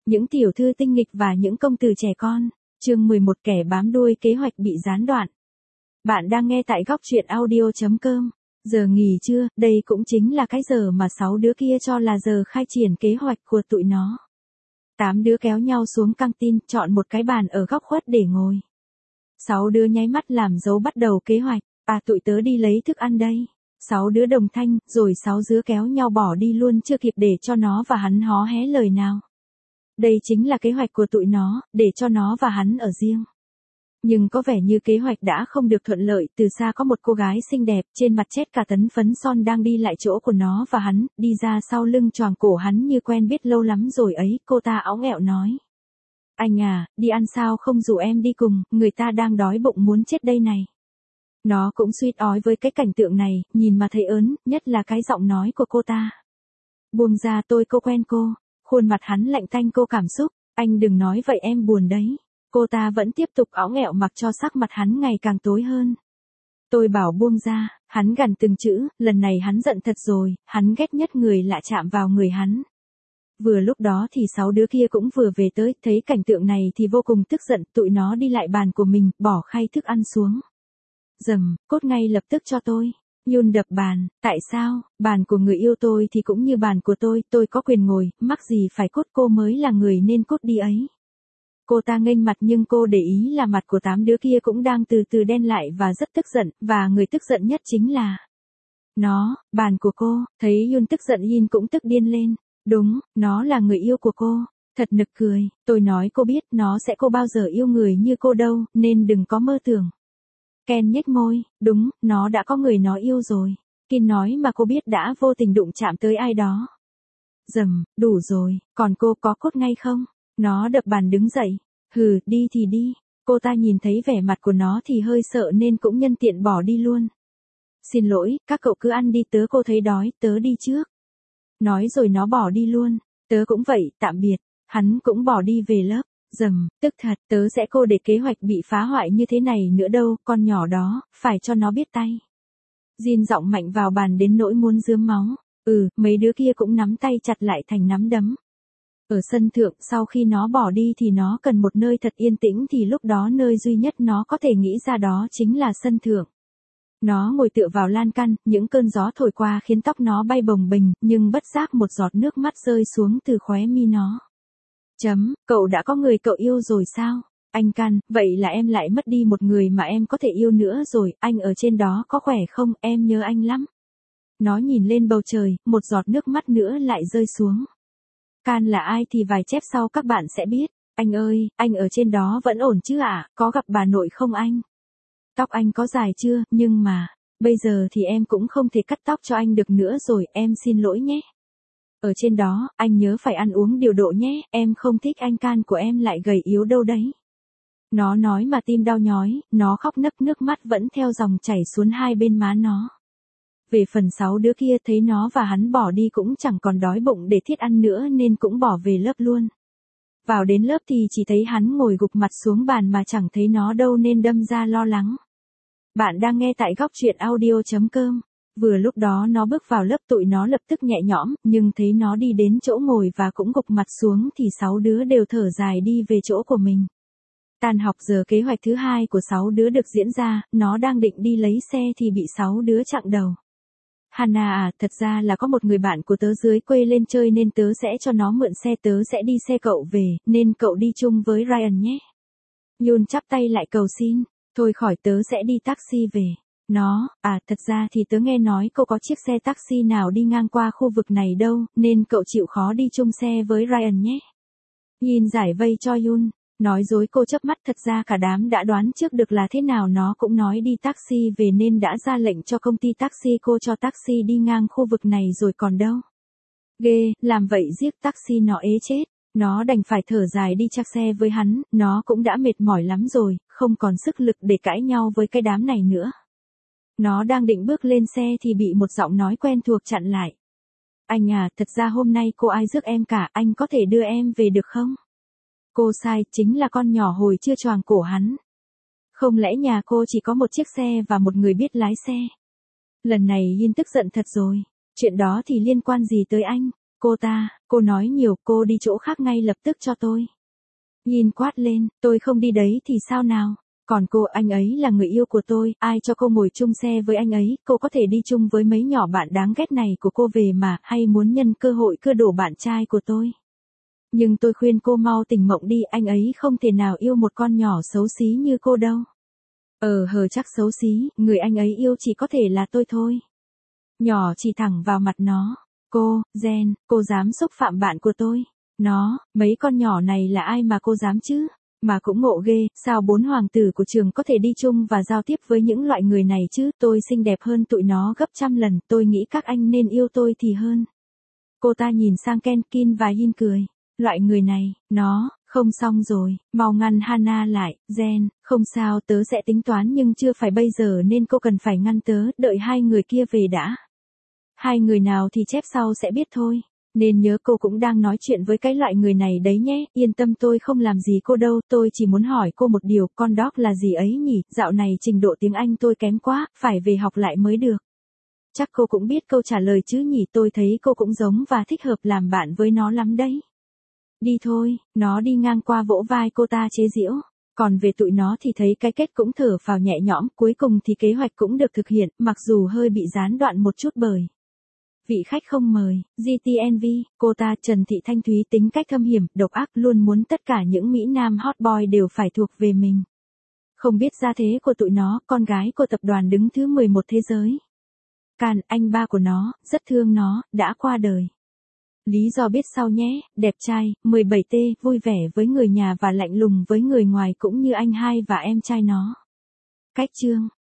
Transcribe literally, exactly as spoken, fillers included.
Những tiểu thư tinh nghịch và những công tử trẻ con. Chương mười một kẻ bám đuôi kế hoạch bị gián đoạn. Bạn đang nghe tại góc truyện audio chấm com. Giờ nghỉ trưa, đây cũng chính là cái giờ mà sáu đứa kia cho là giờ khai triển kế hoạch của tụi nó. Tám đứa kéo nhau xuống căng tin, chọn một cái bàn ở góc khuất để ngồi. Sáu đứa nháy mắt làm dấu bắt đầu kế hoạch. À, tụi tớ đi lấy thức ăn đây. Sáu đứa đồng thanh, rồi sáu đứa kéo nhau bỏ đi luôn, chưa kịp để cho nó và hắn hó hé lời nào. Đây chính là kế hoạch của tụi nó, để cho nó và hắn ở riêng. Nhưng có vẻ như kế hoạch đã không được thuận lợi, từ xa có một cô gái xinh đẹp, trên mặt chét cả tấn phấn son đang đi lại chỗ của nó và hắn, đi ra sau lưng choàng cổ hắn như quen biết lâu lắm rồi ấy, cô ta óng ẹo nói. Anh à, đi ăn sao không rủ em đi cùng, người ta đang đói bụng muốn chết đây này. Nó cũng suýt ói với cái cảnh tượng này, nhìn mà thấy ớn, nhất là cái giọng nói của cô ta. Buông ra, tôi cô quen cô. Khuôn mặt hắn lạnh tanh cô cảm xúc, anh đừng nói vậy em buồn đấy. Cô ta vẫn tiếp tục óng ẹo mặc cho sắc mặt hắn ngày càng tối hơn. Tôi bảo buông ra, hắn gằn từng chữ, lần này hắn giận thật rồi, hắn ghét nhất người lạ chạm vào người hắn. Vừa lúc đó thì sáu đứa kia cũng vừa về tới, thấy cảnh tượng này thì vô cùng tức giận, tụi nó đi lại bàn của mình, bỏ khay thức ăn xuống. Dầm, cốt ngay lập tức cho tôi. Yun đập bàn, tại sao, bàn của người yêu tôi thì cũng như bàn của tôi, tôi có quyền ngồi, mắc gì phải cốt, cô mới là người nên cốt đi ấy. Cô ta nghênh mặt nhưng cô để ý là mặt của tám đứa kia cũng đang từ từ đen lại và rất tức giận, và người tức giận nhất chính là nó, bàn của cô. Thấy Yun tức giận, Yin cũng tức điên lên. Đúng, nó là người yêu của cô. Thật nực cười, tôi nói cô biết nó sẽ cô bao giờ yêu người như cô đâu, nên đừng có mơ tưởng. Ken nhếch môi, đúng, nó đã có người nó yêu rồi. Kin nói mà cô biết đã vô tình đụng chạm tới ai đó. Dầm, đủ rồi, còn cô có cốt ngay không? Nó đập bàn đứng dậy. Hừ, đi thì đi. Cô ta nhìn thấy vẻ mặt của nó thì hơi sợ nên cũng nhân tiện bỏ đi luôn. Xin lỗi, các cậu cứ ăn đi, tớ cô thấy đói, tớ đi trước. Nói rồi nó bỏ đi luôn. Tớ cũng vậy, tạm biệt. Hắn cũng bỏ đi về lớp. Dầm, tức thật, tớ sẽ cô để kế hoạch bị phá hoại như thế này nữa đâu, con nhỏ đó, phải cho nó biết tay. Jin giọng mạnh vào bàn đến nỗi muốn rướm máu. Ừ, mấy đứa kia cũng nắm tay chặt lại thành nắm đấm. Ở sân thượng, sau khi nó bỏ đi thì nó cần một nơi thật yên tĩnh, thì lúc đó nơi duy nhất nó có thể nghĩ ra đó chính là sân thượng. Nó ngồi tựa vào lan can, những cơn gió thổi qua khiến tóc nó bay bồng bềnh, nhưng bất giác một giọt nước mắt rơi xuống từ khóe mi nó. Chấm, cậu đã có người cậu yêu rồi sao? Anh Can, vậy là em lại mất đi một người mà em có thể yêu nữa rồi, anh ở trên đó có khỏe không, em nhớ anh lắm. Nó nhìn lên bầu trời, một giọt nước mắt nữa lại rơi xuống. Can là ai thì vài chép sau các bạn sẽ biết. Anh ơi, anh ở trên đó vẫn ổn chứ ạ, à? Có gặp bà nội không anh? Tóc anh có dài chưa, nhưng mà, bây giờ thì em cũng không thể cắt tóc cho anh được nữa rồi, em xin lỗi nhé. Ở trên đó, anh nhớ phải ăn uống điều độ nhé, em không thích anh Can của em lại gầy yếu đâu đấy. Nó nói mà tim đau nhói, nó khóc nấc, nước mắt vẫn theo dòng chảy xuống hai bên má nó. Về phần sáu đứa kia thấy nó và hắn bỏ đi cũng chẳng còn đói bụng để thiết ăn nữa nên cũng bỏ về lớp luôn. Vào đến lớp thì chỉ thấy hắn ngồi gục mặt xuống bàn mà chẳng thấy nó đâu nên đâm ra lo lắng. Bạn đang nghe tại góc truyện audio chấm com. Vừa lúc đó nó bước vào lớp, tụi nó lập tức nhẹ nhõm, nhưng thấy nó đi đến chỗ ngồi và cũng gục mặt xuống thì sáu đứa đều thở dài đi về chỗ của mình. Tan học giờ, kế hoạch thứ hai của sáu đứa được diễn ra, nó đang định đi lấy xe thì bị sáu đứa chặn đầu. Hana à, thật ra là có một người bạn của tớ dưới quê lên chơi nên tớ sẽ cho nó mượn xe, tớ sẽ đi xe cậu về, nên cậu đi chung với Ryan nhé. Yun chắp tay lại cầu xin, thôi khỏi, tớ sẽ đi taxi về. Nó, à, thật ra thì tớ nghe nói cô có chiếc xe taxi nào đi ngang qua khu vực này đâu, nên cậu chịu khó đi chung xe với Ryan nhé. Yin giải vây cho Yun, nói dối cô chớp mắt, thật ra cả đám đã đoán trước được là thế nào, nó cũng nói đi taxi về nên đã ra lệnh cho công ty taxi cô cho taxi đi ngang khu vực này rồi còn đâu. Ghê, làm vậy giết taxi nó ế chết, nó đành phải thở dài đi chắc xe với hắn, nó cũng đã mệt mỏi lắm rồi, không còn sức lực để cãi nhau với cái đám này nữa. Nó đang định bước lên xe thì bị một giọng nói quen thuộc chặn lại. Anh à, thật ra hôm nay cô ai rước em cả, anh có thể đưa em về được không? Cô sai, chính là con nhỏ hồi chưa choàng cổ hắn. Không lẽ nhà cô chỉ có một chiếc xe và một người biết lái xe? Lần này Yin tức giận thật rồi, chuyện đó thì liên quan gì tới anh? Cô ta, cô nói nhiều, cô đi chỗ khác ngay lập tức cho tôi. Yin quát lên, tôi không đi đấy thì sao nào? Còn cô, anh ấy là người yêu của tôi, ai cho cô ngồi chung xe với anh ấy, cô có thể đi chung với mấy nhỏ bạn đáng ghét này của cô về mà, hay muốn nhân cơ hội cưa đổ bạn trai của tôi. Nhưng tôi khuyên cô mau tỉnh mộng đi, anh ấy không thể nào yêu một con nhỏ xấu xí như cô đâu. Ờ hờ chắc xấu xí, người anh ấy yêu chỉ có thể là tôi thôi. Nhỏ chỉ thẳng vào mặt nó. Cô, Jen, cô dám xúc phạm bạn của tôi. Nó, mấy con nhỏ này là ai mà cô dám chứ? Mà cũng ngộ ghê, sao bốn hoàng tử của trường có thể đi chung và giao tiếp với những loại người này chứ? Tôi xinh đẹp hơn tụi nó gấp trăm lần, tôi nghĩ các anh nên yêu tôi thì hơn. Cô ta nhìn sang Kenkin và Yin cười. Loại người này, nó, không xong rồi, mau ngăn Hana lại, Jen, không sao tớ sẽ tính toán nhưng chưa phải bây giờ nên cô cần phải ngăn tớ, đợi hai người kia về đã. Hai người nào thì chép sau sẽ biết thôi. Nên nhớ cô cũng đang nói chuyện với cái loại người này đấy nhé, yên tâm tôi không làm gì cô đâu, tôi chỉ muốn hỏi cô một điều, con dog là gì ấy nhỉ, dạo này trình độ tiếng Anh tôi kém quá, phải về học lại mới được. Chắc cô cũng biết câu trả lời chứ nhỉ, tôi thấy cô cũng giống và thích hợp làm bạn với nó lắm đấy. Đi thôi, nó đi ngang qua vỗ vai cô ta chế giễu. Còn về tụi nó thì thấy cái kết cũng thở phào nhẹ nhõm, cuối cùng thì kế hoạch cũng được thực hiện, mặc dù hơi bị gián đoạn một chút bởi. Vị khách không mời, giê tê en vê, cô ta Trần Thị Thanh Thúy tính cách thâm hiểm, độc ác luôn muốn tất cả những Mỹ Nam hot boy đều phải thuộc về mình. Không biết gia thế của tụi nó, con gái của tập đoàn đứng thứ mười một thế giới. Can, anh ba của nó, rất thương nó, đã qua đời. Lý do biết sau nhé, đẹp trai, mười bảy T, vui vẻ với người nhà và lạnh lùng với người ngoài cũng như anh hai và em trai nó. Cách chương